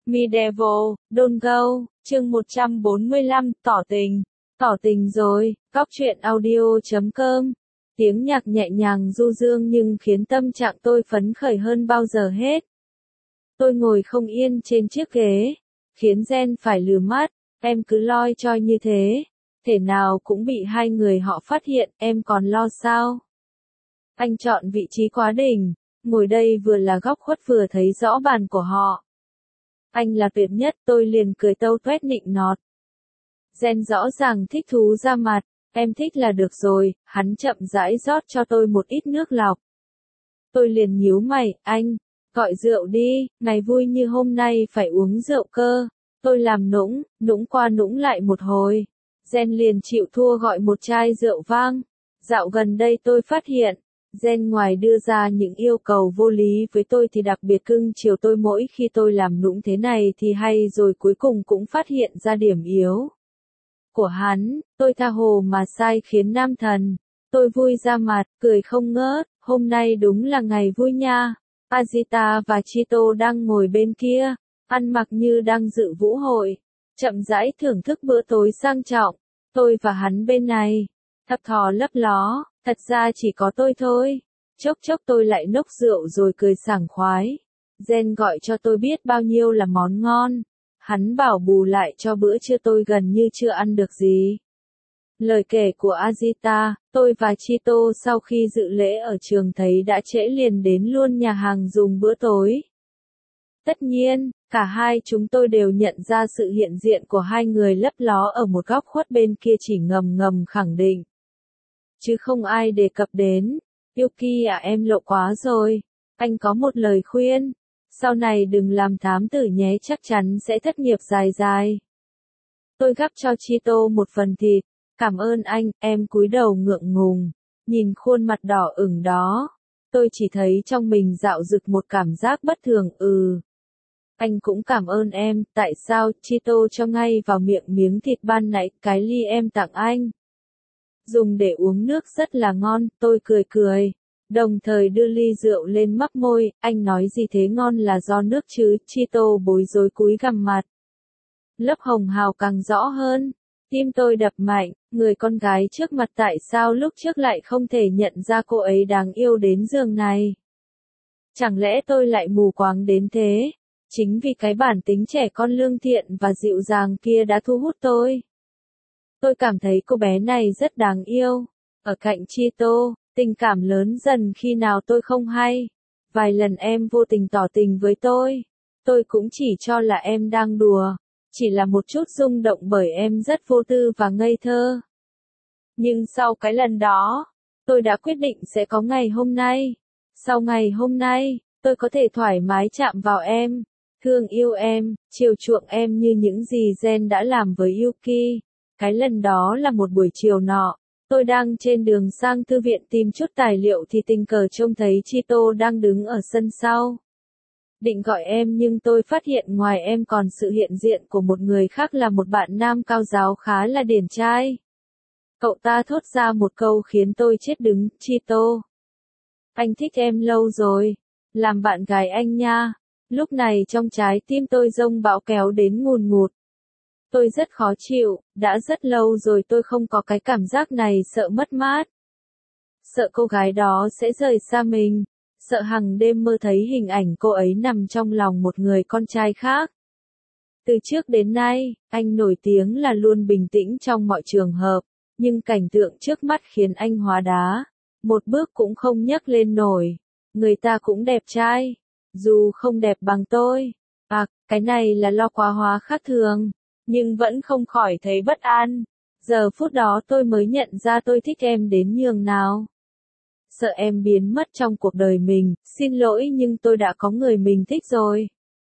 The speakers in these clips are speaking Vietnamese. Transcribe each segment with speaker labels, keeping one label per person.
Speaker 1: Medieval, Don't Go, chương 145, tỏ tình. Tỏ tình rồi, Cóc truyện audio.com. Tiếng nhạc nhẹ nhàng du dương nhưng khiến tâm trạng tôi phấn khởi hơn bao giờ hết. Tôi ngồi không yên trên chiếc ghế, khiến Jen phải lừa mắt, em cứ loi choi như thế. Thể nào cũng bị hai người họ phát hiện, em còn lo sao? Anh chọn vị trí quá đỉnh, ngồi đây vừa là góc khuất vừa thấy rõ bàn của họ. Anh là tuyệt nhất, tôi liền cười tâu tuét nịnh nọt. Jen rõ ràng thích thú ra mặt, em thích là được rồi, hắn chậm rãi rót cho tôi một ít nước lọc. Tôi liền nhíu mày, anh, gọi rượu đi, ngày vui như hôm nay phải uống rượu cơ. Tôi làm nũng qua nũng lại một hồi. Jen liền chịu thua gọi một chai rượu vang. Dạo gần đây tôi phát hiện, Jen ngoài đưa ra những yêu cầu vô lý với tôi thì đặc biệt cưng chiều tôi mỗi khi tôi làm nũng thế này thì hay rồi cuối cùng cũng phát hiện ra điểm yếu của hắn. Tôi tha hồ mà sai khiến nam thần. Tôi vui ra mặt, cười không ngớt, hôm nay đúng là ngày vui nha. Azita và Chito đang ngồi bên kia, ăn mặc như đang dự vũ hội, chậm rãi thưởng thức bữa tối sang trọng. Tôi và hắn bên này, thập thò lấp ló, thật ra chỉ có tôi thôi. Chốc chốc tôi lại nốc rượu rồi cười sảng khoái. Jen gọi cho tôi biết bao nhiêu là món ngon. Hắn bảo bù lại cho bữa trưa tôi gần như chưa ăn được gì. Lời kể của Azita, tôi và Chito sau khi dự lễ ở trường thấy đã trễ liền đến luôn nhà hàng dùng bữa tối. Tất nhiên, cả hai chúng tôi đều nhận ra sự hiện diện của hai người lấp ló ở một góc khuất bên kia chỉ ngầm ngầm khẳng định. Chứ không ai đề cập đến. Yuki à, em lộ quá rồi. Anh có một lời khuyên. Sau này đừng làm thám tử nhé, chắc chắn sẽ thất nghiệp dài dài. Tôi gắp cho Chito một phần thịt. Cảm ơn anh, em cúi đầu ngượng ngùng. Nhìn khuôn mặt đỏ ửng đó. Tôi chỉ thấy trong mình dạo dực một cảm giác bất thường. Anh cũng cảm ơn em, tại sao? Chito cho ngay vào miệng miếng thịt ban nãy, cái ly em tặng anh. Dùng để uống nước rất là ngon, tôi cười cười. Đồng thời đưa ly rượu lên mấp môi, anh nói gì thế, ngon là do nước chứ? Chito bối rối cúi gằm mặt. Lớp hồng hào càng rõ hơn. Tim tôi đập mạnh, người con gái trước mặt tại sao lúc trước lại không thể nhận ra cô ấy đáng yêu đến giường này? Chẳng lẽ tôi lại mù quáng đến thế? Chính vì cái bản tính trẻ con lương thiện và dịu dàng kia đã thu hút tôi. Tôi cảm thấy cô bé này rất đáng yêu. Ở cạnh Chito, tình cảm lớn dần khi nào tôi không hay. Vài lần em vô tình tỏ tình với tôi cũng chỉ cho là em đang đùa. Chỉ là một chút rung động bởi em rất vô tư và ngây thơ. Nhưng sau cái lần đó, tôi đã quyết định sẽ có ngày hôm nay. Sau ngày hôm nay, tôi có thể thoải mái chạm vào em, thương yêu em, chiều chuộng em như những gì Jen đã làm với Yuki. Cái lần đó là một buổi chiều nọ, tôi đang trên đường sang thư viện tìm chút tài liệu thì tình cờ trông thấy Chito đang đứng ở sân sau. Định gọi em nhưng tôi phát hiện ngoài em còn sự hiện diện của một người khác là một bạn nam cao giáo khá là điển trai. Cậu ta thốt ra một câu khiến tôi chết đứng, Chito. Anh thích em lâu rồi. Làm bạn gái anh nha. Lúc này trong trái tim tôi dông bão kéo đến ngùn ngụt. Tôi rất khó chịu, đã rất lâu rồi tôi không có cái cảm giác này, sợ mất mát. Sợ cô gái đó sẽ rời xa mình. Sợ hàng đêm mơ thấy hình ảnh cô ấy nằm trong lòng một người con trai khác. Từ trước đến nay, anh nổi tiếng là luôn bình tĩnh trong mọi trường hợp, nhưng cảnh tượng trước mắt khiến anh hóa đá. Một bước cũng không nhấc lên nổi. Người ta cũng đẹp trai, dù không đẹp bằng tôi. Cái này là lo quá hóa khác thường, nhưng vẫn không khỏi thấy bất an. Giờ phút đó tôi mới nhận ra tôi thích em đến nhường nào. Sợ em biến mất trong cuộc đời mình, xin lỗi nhưng tôi đã có người mình thích rồi.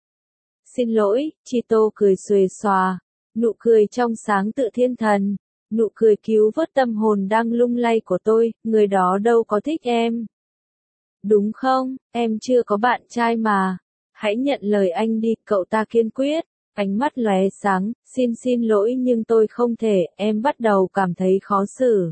Speaker 1: Xin lỗi, Chito cười xuề xòa, nụ cười trong sáng tự thiên thần, nụ cười cứu vớt tâm hồn đang lung lay của tôi, người đó đâu có thích em. Đúng không, em chưa có bạn trai mà, hãy nhận lời anh đi, cậu ta kiên quyết, ánh mắt lóe sáng, xin lỗi nhưng tôi không thể, em bắt đầu cảm thấy khó xử.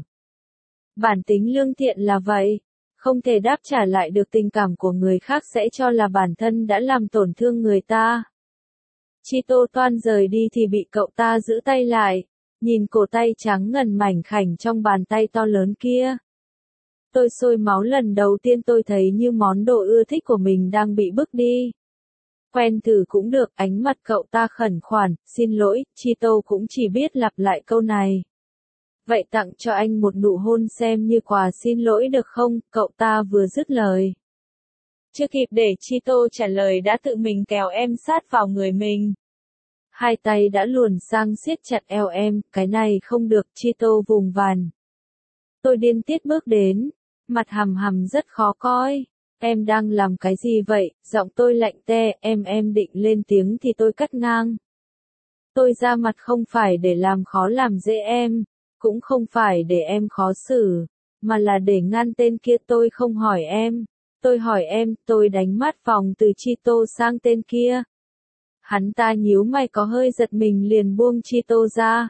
Speaker 1: Bản tính lương thiện là vậy. Không thể đáp trả lại được tình cảm của người khác sẽ cho là bản thân đã làm tổn thương người ta. Chito toan rời đi thì bị cậu ta giữ tay lại, nhìn cổ tay trắng ngần mảnh khảnh trong bàn tay to lớn kia. Tôi sôi máu, lần đầu tiên tôi thấy như món đồ ưa thích của mình đang bị bước đi. Quen thử cũng được, ánh mặt cậu ta khẩn khoản, xin lỗi, Chito cũng chỉ biết lặp lại câu này. Vậy tặng cho anh một nụ hôn xem như quà xin lỗi được không, cậu ta vừa dứt lời. Chưa kịp để Chito trả lời đã tự mình kéo em sát vào người mình. Hai tay đã luồn sang siết chặt eo em, cái này không được, Chito vùng vàn. Tôi điên tiết bước đến, mặt hằm hằm rất khó coi. Em đang làm cái gì vậy, giọng tôi lạnh te, em định lên tiếng thì tôi cắt ngang. Tôi ra mặt không phải để làm khó làm dễ em, cũng không phải để em khó xử, mà là để ngăn tên kia. Tôi không hỏi em, tôi hỏi em, tôi đánh mắt vòng từ Chito sang tên kia. Hắn ta nhíu mày có hơi giật mình liền buông Chito ra.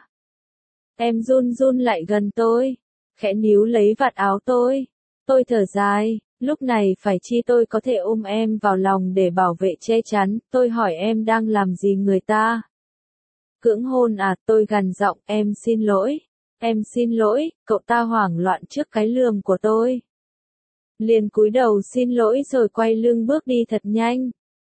Speaker 1: Em run run lại gần tôi, khẽ níu lấy vạt áo tôi. Tôi thở dài, lúc này phải chi tôi có thể ôm em vào lòng để bảo vệ che chắn. Tôi hỏi em đang làm gì người ta? Cưỡng hôn à, tôi gằn giọng, em xin lỗi. Em xin lỗi, cậu ta hoảng loạn trước cái lườm của tôi. Liền cúi đầu xin lỗi rồi quay lưng bước đi thật nhanh.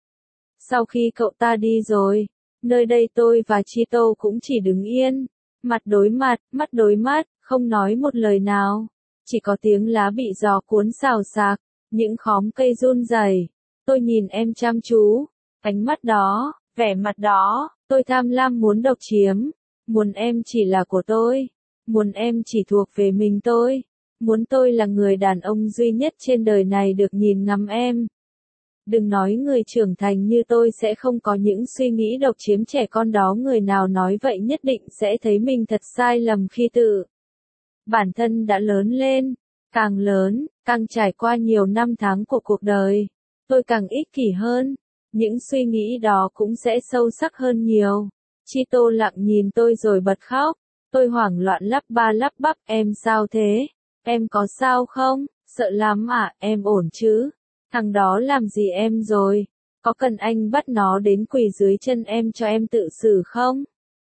Speaker 1: Sau khi cậu ta đi rồi, nơi đây tôi và Chito cũng chỉ đứng yên, mặt đối mặt, mắt đối mắt, không nói một lời nào. Chỉ có tiếng lá bị gió cuốn xào xạc, những khóm cây run rẩy. Tôi nhìn em chăm chú, ánh mắt đó, vẻ mặt đó, tôi tham lam muốn độc chiếm, muốn em chỉ là của tôi, muốn em chỉ thuộc về mình tôi, muốn tôi là người đàn ông duy nhất trên đời này được nhìn ngắm em. Đừng nói người trưởng thành như tôi sẽ không có những suy nghĩ độc chiếm trẻ con đó, người nào nói vậy nhất định sẽ thấy mình thật sai lầm khi tự bản thân đã lớn lên, càng lớn, càng trải qua nhiều năm tháng của cuộc đời, tôi càng ích kỷ hơn, những suy nghĩ đó cũng sẽ sâu sắc hơn nhiều. Chito lặng nhìn tôi rồi bật khóc, tôi hoảng loạn lắp ba lắp bắp, em sao thế? Em có sao không? Sợ lắm à, em ổn chứ? Thằng đó làm gì em rồi? Có cần anh bắt nó đến quỳ dưới chân em cho em tự xử không?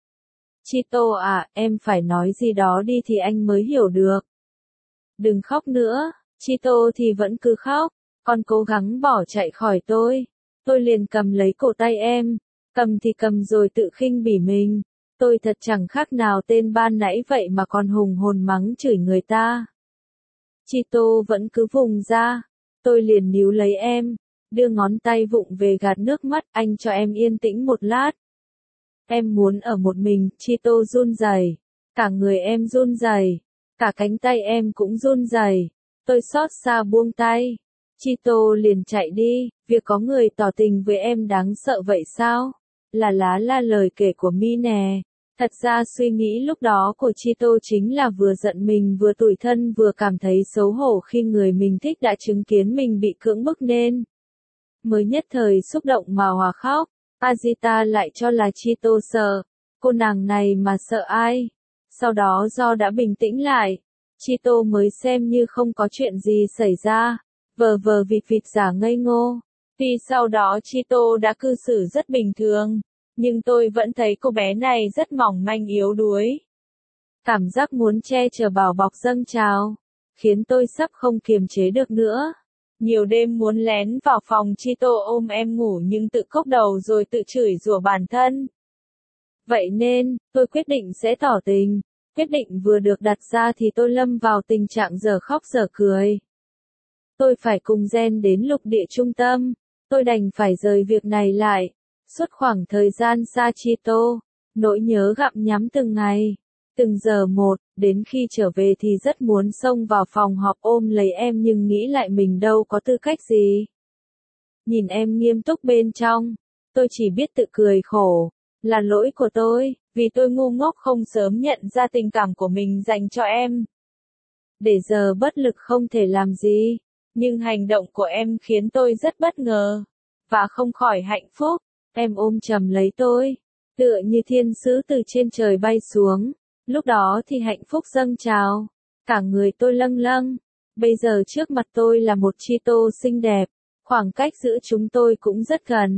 Speaker 1: Chito à, em phải nói gì đó đi thì anh mới hiểu được. Đừng khóc nữa, Chito thì vẫn cứ khóc, còn cố gắng bỏ chạy khỏi tôi. Tôi liền cầm lấy cổ tay em, cầm thì cầm rồi tự khinh bỉ mình. Tôi thật chẳng khác nào tên ban nãy vậy mà còn hùng hồn mắng chửi người ta. Chito vẫn cứ vùng ra, tôi liền níu lấy em, đưa ngón tay vụng về gạt nước mắt, anh cho em yên tĩnh một lát. Em muốn ở một mình, Chito run rẩy, cả người em run rẩy, cả cánh tay em cũng run rẩy. Tôi xót xa buông tay. Chito liền chạy đi, việc có người tỏ tình với em đáng sợ vậy sao? Là lời kể của Mi nè. Thật ra suy nghĩ lúc đó của Chito chính là vừa giận mình vừa tủi thân vừa cảm thấy xấu hổ khi người mình thích đã chứng kiến mình bị cưỡng bức nên mới nhất thời xúc động mà hòa khóc. Azita lại cho là Chito sợ, cô nàng này mà sợ ai? Sau đó do đã bình tĩnh lại, Chito mới xem như không có chuyện gì xảy ra, vờ vờ vịt vịt giả ngây ngô. Tuy sau đó Chito đã cư xử rất bình thường, nhưng tôi vẫn thấy cô bé này rất mỏng manh yếu đuối. Cảm giác muốn che chở bảo bọc dâng trào, khiến tôi sắp không kiềm chế được nữa. Nhiều đêm muốn lén vào phòng Chito ôm em ngủ nhưng tự cốc đầu rồi tự chửi rủa bản thân. Vậy nên, tôi quyết định sẽ tỏ tình. Quyết định vừa được đặt ra thì tôi lâm vào tình trạng dở khóc dở cười. Tôi phải cùng Gen đến lục địa trung tâm. Tôi đành phải rời việc này lại. Suốt khoảng thời gian xa Chito, nỗi nhớ gặm nhắm từng ngày, từng giờ một, đến khi trở về thì rất muốn xông vào phòng họp ôm lấy em nhưng nghĩ lại mình đâu có tư cách gì. Nhìn em nghiêm túc bên trong, tôi chỉ biết tự cười khổ, là lỗi của tôi, vì tôi ngu ngốc không sớm nhận ra tình cảm của mình dành cho em. Để giờ bất lực không thể làm gì, nhưng hành động của em khiến tôi rất bất ngờ, và không khỏi hạnh phúc. Em ôm chầm lấy tôi, tựa như thiên sứ từ trên trời bay xuống. Lúc đó thì hạnh phúc dâng trào, cả người tôi lâng lâng. Bây giờ trước mặt tôi là một Chito xinh đẹp, khoảng cách giữa chúng tôi cũng rất gần.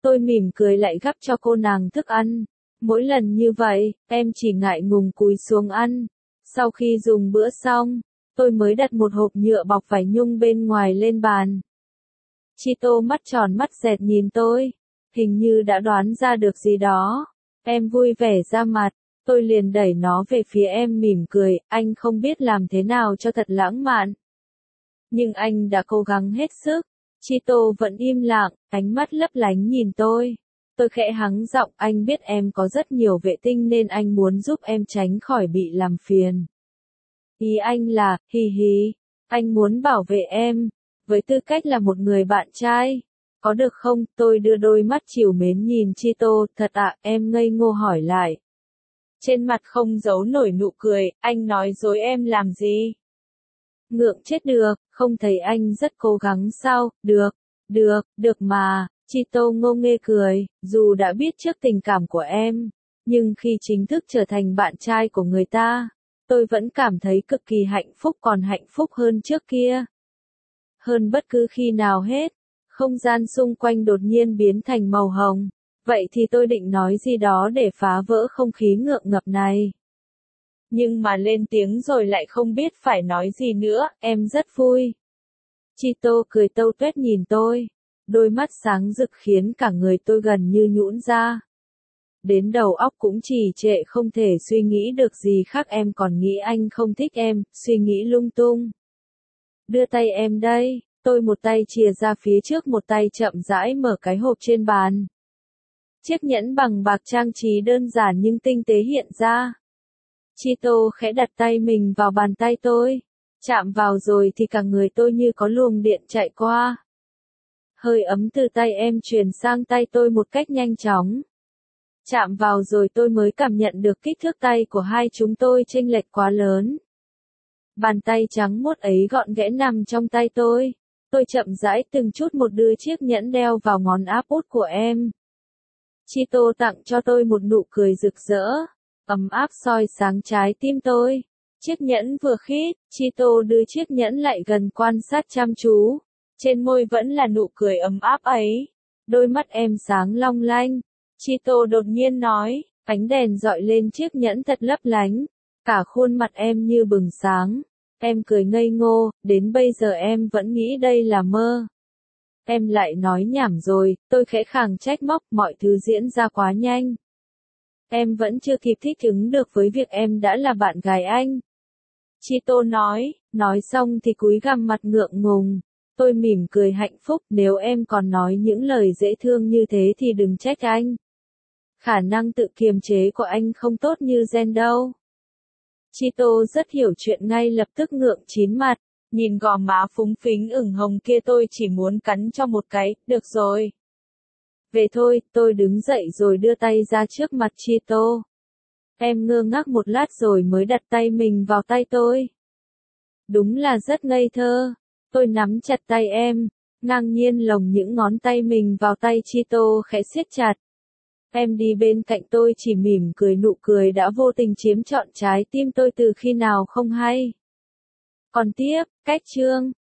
Speaker 1: Tôi mỉm cười lại gắp cho cô nàng thức ăn. Mỗi lần như vậy, em chỉ ngại ngùng cúi xuống ăn. Sau khi dùng bữa xong, tôi mới đặt một hộp nhựa bọc vải nhung bên ngoài lên bàn. Chito mắt tròn mắt dẹt nhìn tôi, hình như đã đoán ra được gì đó. Em vui vẻ ra mặt, tôi liền đẩy nó về phía em mỉm cười, anh không biết làm thế nào cho thật lãng mạn. Nhưng anh đã cố gắng hết sức. Chito vẫn im lặng, ánh mắt lấp lánh nhìn tôi. Tôi khẽ hắng giọng, anh biết em có rất nhiều vệ tinh nên anh muốn giúp em tránh khỏi bị làm phiền. Ý anh là, hì hì, anh muốn bảo vệ em, với tư cách là một người bạn trai. Có được không? Tôi đưa đôi mắt trìu mến nhìn Chito, thật ạ, em ngây ngô hỏi lại. Trên mặt không giấu nổi nụ cười, anh nói dối em làm gì? Ngượng chết được, không thấy anh rất cố gắng sao? Được mà. Chito ngô nghê cười, dù đã biết trước tình cảm của em, nhưng khi chính thức trở thành bạn trai của người ta, tôi vẫn cảm thấy cực kỳ hạnh phúc, còn hạnh phúc hơn trước kia. Hơn bất cứ khi nào hết. Không gian xung quanh đột nhiên biến thành màu hồng. Vậy thì tôi định nói gì đó để phá vỡ không khí ngượng ngập này. Nhưng mà lên tiếng rồi lại không biết phải nói gì nữa, em rất vui. Chito cười tâu tuét nhìn tôi. Đôi mắt sáng rực khiến cả người tôi gần như nhũn ra. Đến đầu óc cũng trì trệ, không thể suy nghĩ được gì khác. Em còn nghĩ anh không thích em, suy nghĩ lung tung. Đưa tay em đây. Tôi một tay chìa ra phía trước, một tay chậm rãi mở cái hộp trên bàn. Chiếc nhẫn bằng bạc trang trí đơn giản nhưng tinh tế hiện ra. Chito khẽ đặt tay mình vào bàn tay tôi. Chạm vào rồi thì cả người tôi như có luồng điện chạy qua. Hơi ấm từ tay em truyền sang tay tôi một cách nhanh chóng. Chạm vào rồi tôi mới cảm nhận được kích thước tay của hai chúng tôi chênh lệch quá lớn. Bàn tay trắng muốt ấy gọn ghẽ nằm trong tay tôi. Tôi chậm rãi từng chút một đưa chiếc nhẫn đeo vào ngón áp út của em. Chito tặng cho tôi một nụ cười rực rỡ, ấm áp soi sáng trái tim tôi. Chiếc nhẫn vừa khít, Chito đưa chiếc nhẫn lại gần quan sát chăm chú. Trên môi vẫn là nụ cười ấm áp ấy. Đôi mắt em sáng long lanh. Chito đột nhiên nói, ánh đèn dọi lên chiếc nhẫn thật lấp lánh. Cả khuôn mặt em như bừng sáng. Em cười ngây ngô, đến bây giờ em vẫn nghĩ đây là mơ. Em lại nói nhảm rồi, tôi khẽ khàng trách móc, mọi thứ diễn ra quá nhanh. Em vẫn chưa kịp thích ứng được với việc em đã là bạn gái anh. Chito nói xong thì cúi gằm mặt ngượng ngùng. Tôi mỉm cười hạnh phúc, nếu em còn nói những lời dễ thương như thế thì đừng trách anh. Khả năng tự kiềm chế của anh không tốt như Zen đâu. Chito rất hiểu chuyện, ngay lập tức ngượng chín mặt, nhìn gò má phúng phính ửng hồng kia tôi chỉ muốn cắn cho một cái, được rồi. Về thôi, tôi đứng dậy rồi đưa tay ra trước mặt Chito. Em ngơ ngác một lát rồi mới đặt tay mình vào tay tôi. Đúng là rất ngây thơ. Tôi nắm chặt tay em, ngang nhiên lồng những ngón tay mình vào tay Chito khẽ siết chặt. Em đi bên cạnh tôi chỉ mỉm cười, nụ cười đã vô tình chiếm trọn trái tim tôi từ khi nào không hay. Còn tiếp, cách chương